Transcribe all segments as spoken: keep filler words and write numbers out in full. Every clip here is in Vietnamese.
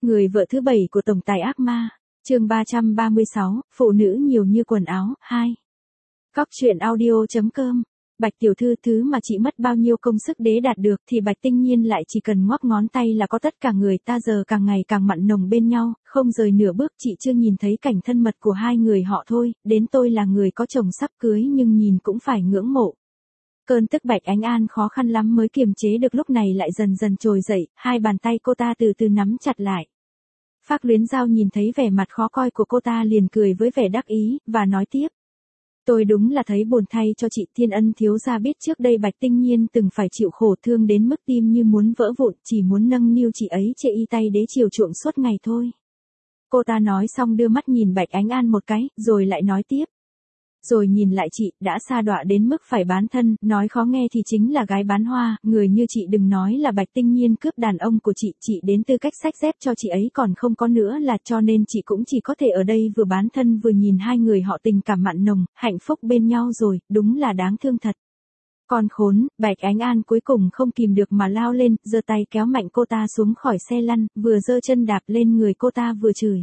Người vợ thứ bảy của tổng tài ác ma, chương ba trăm ba mươi sáu, phụ nữ nhiều như quần áo, hai. Cóc truyện audio chấm com. Bạch tiểu thư, thứ mà chị mất bao nhiêu công sức để đạt được thì Bạch Tinh Nhiên lại chỉ cần ngoắc ngón tay là có tất cả. Người ta giờ càng ngày càng mặn nồng bên nhau, không rời nửa bước. Chị chưa nhìn thấy cảnh thân mật của hai người họ thôi, đến tôi là người có chồng sắp cưới nhưng nhìn cũng phải ngưỡng mộ. Cơn tức Bạch Ánh An khó khăn lắm mới kiềm chế được, lúc này lại dần dần trồi dậy, hai bàn tay cô ta từ từ nắm chặt lại. Phác Luyến Giao nhìn thấy vẻ mặt khó coi của cô ta liền cười với vẻ đắc ý, và nói tiếp. Tôi đúng là thấy buồn thay cho chị. Thiên Ân thiếu gia biết trước đây Bạch Tinh Nhiên từng phải chịu khổ thương đến mức tim như muốn vỡ vụn, chỉ muốn nâng niu chị ấy chê y tay đế chiều chuộng suốt ngày thôi. Cô ta nói xong đưa mắt nhìn Bạch Ánh An một cái, rồi lại nói tiếp. Rồi nhìn lại chị, đã sa đọa đến mức phải bán thân, nói khó nghe thì chính là gái bán hoa. Người như chị đừng nói là Bạch Tinh Nhiên cướp đàn ông của chị, chị đến tư cách xách dép cho chị ấy còn không có nữa là, cho nên chị cũng chỉ có thể ở đây vừa bán thân vừa nhìn hai người họ tình cảm mặn nồng, hạnh phúc bên nhau rồi, đúng là đáng thương thật. Con khốn. Bạch Ánh An cuối cùng không kìm được mà lao lên, giơ tay kéo mạnh cô ta xuống khỏi xe lăn, vừa giơ chân đạp lên người cô ta vừa chửi.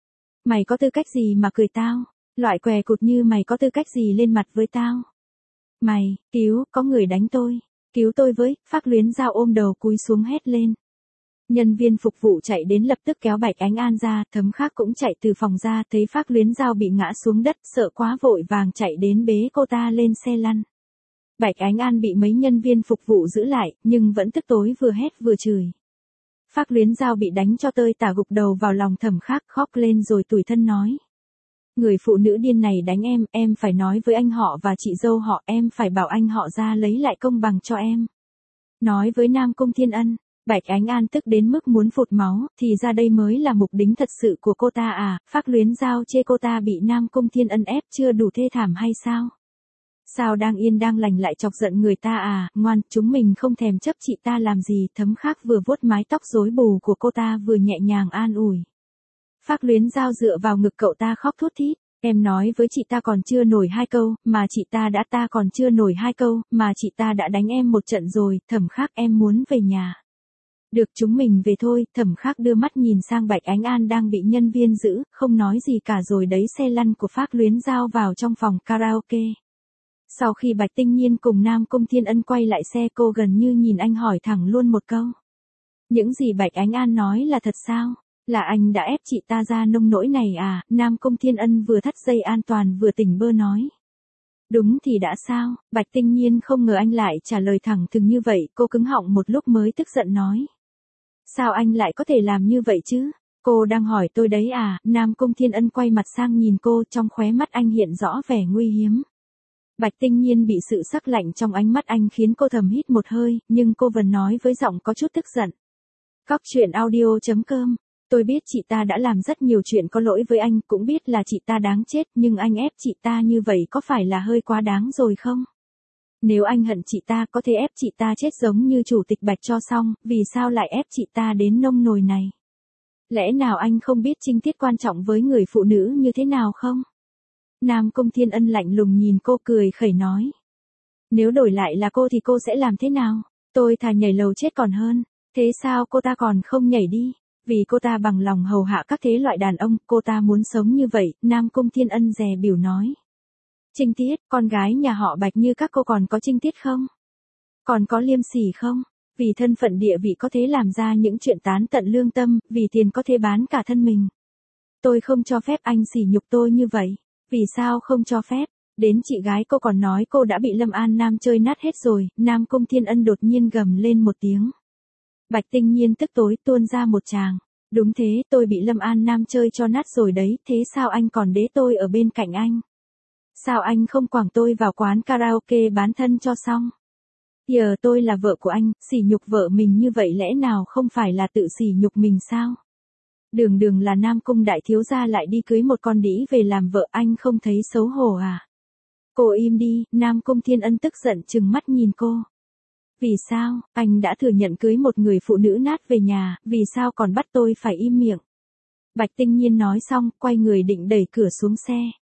Mày có tư cách gì mà cười tao? Loại què cụt như mày có tư cách gì lên mặt với tao? Mày, cứu, có người đánh tôi. Cứu tôi với. Phác Luyến Giao ôm đầu cúi xuống hét lên. Nhân viên phục vụ chạy đến lập tức kéo Bạch Ánh An ra, Thấm Khác cũng chạy từ phòng ra, thấy Phác Luyến Giao bị ngã xuống đất, sợ quá vội vàng chạy đến bế cô ta lên xe lăn. Bạch Ánh An bị mấy nhân viên phục vụ giữ lại, nhưng vẫn tức tối vừa hét vừa chửi. Phác Luyến Giao bị đánh cho tơi tả gục đầu vào lòng Thẩm Khác, khóc lên rồi tủi thân nói. Người phụ nữ điên này đánh em, em phải nói với anh họ và chị dâu họ, em phải bảo anh họ ra lấy lại công bằng cho em. Nói với Nam Cung Thiên Ân. Bạch Ánh An tức đến mức muốn phụt máu, thì ra đây mới là mục đích thật sự của cô ta à. Phác Luyến Giao chê cô ta bị Nam Cung Thiên Ân ép chưa đủ thê thảm hay sao? Sao đang yên đang lành lại chọc giận người ta à? Ngoan, chúng mình không thèm chấp chị ta làm gì. Thấm Khác vừa vuốt mái tóc rối bù của cô ta vừa nhẹ nhàng an ủi. Phác Luyến Giao dựa vào ngực cậu ta khóc thút thít. Em nói với chị ta còn chưa nổi hai câu, mà chị ta đã ta còn chưa nổi hai câu, mà chị ta đã đánh em một trận rồi. Thẩm Khác, em muốn về nhà. Được, chúng mình về thôi. Thẩm Khác đưa mắt nhìn sang Bạch Ánh An đang bị nhân viên giữ, không nói gì cả rồi đẩy xe lăn của Phác Luyến Giao vào trong phòng karaoke. Sau khi Bạch Tinh Nhiên cùng Nam Cung Thiên Ân quay lại xe, cô gần như nhìn anh hỏi thẳng luôn một câu. Những gì Bạch Ánh An nói là thật sao? Là anh đã ép chị ta ra nông nỗi này à? Nam Cung Thiên Ân vừa thắt dây an toàn vừa tỉnh bơ nói. Đúng thì đã sao? Bạch Tinh Nhiên không ngờ anh lại trả lời thẳng thừng như vậy, cô cứng họng một lúc mới tức giận nói. Sao anh lại có thể làm như vậy chứ? Cô đang hỏi tôi đấy à? Nam Cung Thiên Ân quay mặt sang nhìn cô, trong khóe mắt anh hiện rõ vẻ nguy hiểm. Bạch Tinh Nhiên bị sự sắc lạnh trong ánh mắt anh khiến cô thầm hít một hơi, nhưng cô vẫn nói với giọng có chút tức giận. Cóc truyện audio chấm com. Tôi biết chị ta đã làm rất nhiều chuyện có lỗi với anh, cũng biết là chị ta đáng chết, nhưng anh ép chị ta như vậy có phải là hơi quá đáng rồi không? Nếu anh hận chị ta có thể ép chị ta chết giống như chủ tịch Bạch cho xong, vì sao lại ép chị ta đến nông nồi này? Lẽ nào anh không biết trinh tiết quan trọng với người phụ nữ như thế nào không? Nam Cung Thiên Ân lạnh lùng nhìn cô cười khẩy nói. Nếu đổi lại là cô thì cô sẽ làm thế nào? Tôi thà nhảy lầu chết còn hơn. Thế sao cô ta còn không nhảy đi? Vì cô ta bằng lòng hầu hạ các thế loại đàn ông, cô ta muốn sống như vậy. Nam Cung Thiên Ân dè biểu nói. Trinh tiết, con gái nhà họ Bạch như các cô còn có trinh tiết không? Còn có liêm sỉ không? Vì thân phận địa vị có thể làm ra những chuyện tán tận lương tâm, vì tiền có thể bán cả thân mình. Tôi không cho phép anh sỉ nhục tôi như vậy. Vì sao không cho phép? Đến chị gái cô còn nói cô đã bị Lâm An Nam chơi nát hết rồi. Nam Cung Thiên Ân đột nhiên gầm lên một tiếng. Bạch Tinh Nhiên tức tối tuôn ra một tràng. Đúng thế, tôi bị Lâm An Nam chơi cho nát rồi đấy, thế sao anh còn đế tôi ở bên cạnh anh? Sao anh không quẳng tôi vào quán karaoke bán thân cho xong? Giờ tôi là vợ của anh, sỉ nhục vợ mình như vậy lẽ nào không phải là tự sỉ nhục mình sao? Đường đường là Nam Cung đại thiếu gia lại đi cưới một con đĩ về làm vợ, anh không thấy xấu hổ à? Cô im đi. Nam Cung Thiên Ân tức giận trừng mắt nhìn cô. Vì sao? Anh đã thừa nhận cưới một người phụ nữ nát về nhà, vì sao còn bắt tôi phải im miệng? Bạch Tinh Nhiên nói xong, quay người định đẩy cửa xuống xe.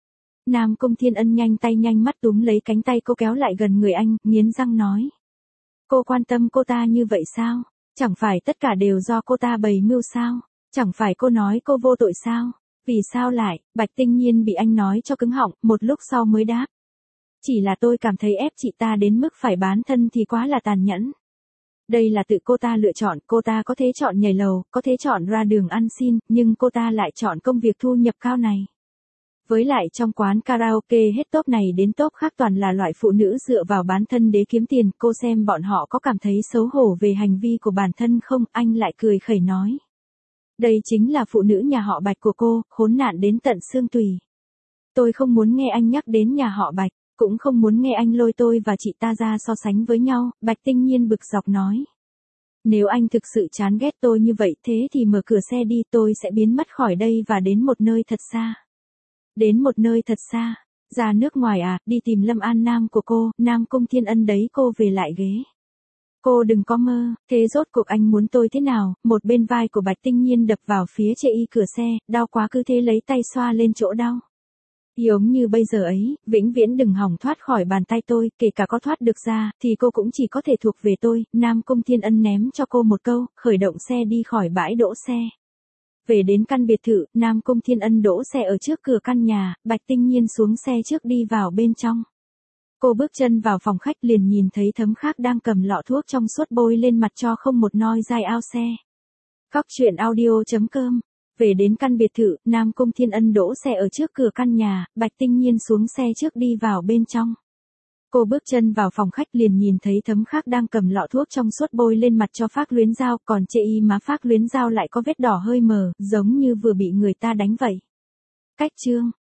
Nam Cung Thiên Ân nhanh tay nhanh mắt túm lấy cánh tay cô kéo lại gần người anh, nghiến răng nói. Cô quan tâm cô ta như vậy sao? Chẳng phải tất cả đều do cô ta bày mưu sao? Chẳng phải cô nói cô vô tội sao? Vì sao lại? Bạch Tinh Nhiên bị anh nói cho cứng họng, một lúc sau mới đáp. Chỉ là tôi cảm thấy ép chị ta đến mức phải bán thân thì quá là tàn nhẫn. Đây là tự cô ta lựa chọn, cô ta có thể chọn nhảy lầu, có thể chọn ra đường ăn xin, nhưng cô ta lại chọn công việc thu nhập cao này. Với lại trong quán karaoke hết top này đến top khác toàn là loại phụ nữ dựa vào bán thân để kiếm tiền, cô xem bọn họ có cảm thấy xấu hổ về hành vi của bản thân không? Anh lại cười khẩy nói. Đây chính là phụ nữ nhà họ Bạch của cô, khốn nạn đến tận xương tủy. Tôi không muốn nghe anh nhắc đến nhà họ Bạch, cũng không muốn nghe anh lôi tôi và chị ta ra so sánh với nhau, Bạch Tinh Nhiên bực dọc nói. Nếu anh thực sự chán ghét tôi như vậy thế thì mở cửa xe đi, tôi sẽ biến mất khỏi đây và đến một nơi thật xa. Đến một nơi thật xa, ra nước ngoài à, đi tìm Lâm An Nam của cô, Nam Cung Thiên Ân đấy, cô về lại ghế. Cô đừng có mơ, thế rốt cuộc anh muốn tôi thế nào? Một bên vai của Bạch Tinh Nhiên đập vào phía chê y cửa xe, đau quá cứ thế lấy tay xoa lên chỗ đau. Giống như bây giờ ấy, vĩnh viễn đừng hòng thoát khỏi bàn tay tôi, kể cả có thoát được ra, thì cô cũng chỉ có thể thuộc về tôi. Nam Cung Thiên Ân ném cho cô một câu, khởi động xe đi khỏi bãi đỗ xe. Về đến căn biệt thự, Nam Cung Thiên Ân đỗ xe ở trước cửa căn nhà, Bạch Tinh Nhiên xuống xe trước đi vào bên trong. Cô bước chân vào phòng khách liền nhìn thấy Thấm Khác đang cầm lọ thuốc trong suốt bôi lên mặt cho không một noi dai ao xe. Cóc truyện audio chấm com. Về đến căn biệt thự, Nam Cung Thiên Ân đỗ xe ở trước cửa căn nhà, Bạch Tinh Nhiên xuống xe trước đi vào bên trong. Cô bước chân vào phòng khách liền nhìn thấy Thấm Khác đang cầm lọ thuốc trong suốt bôi lên mặt cho Phác Luyến Giao, còn chê y má Phác Luyến Giao lại có vết đỏ hơi mờ, giống như vừa bị người ta đánh vậy. Cách chương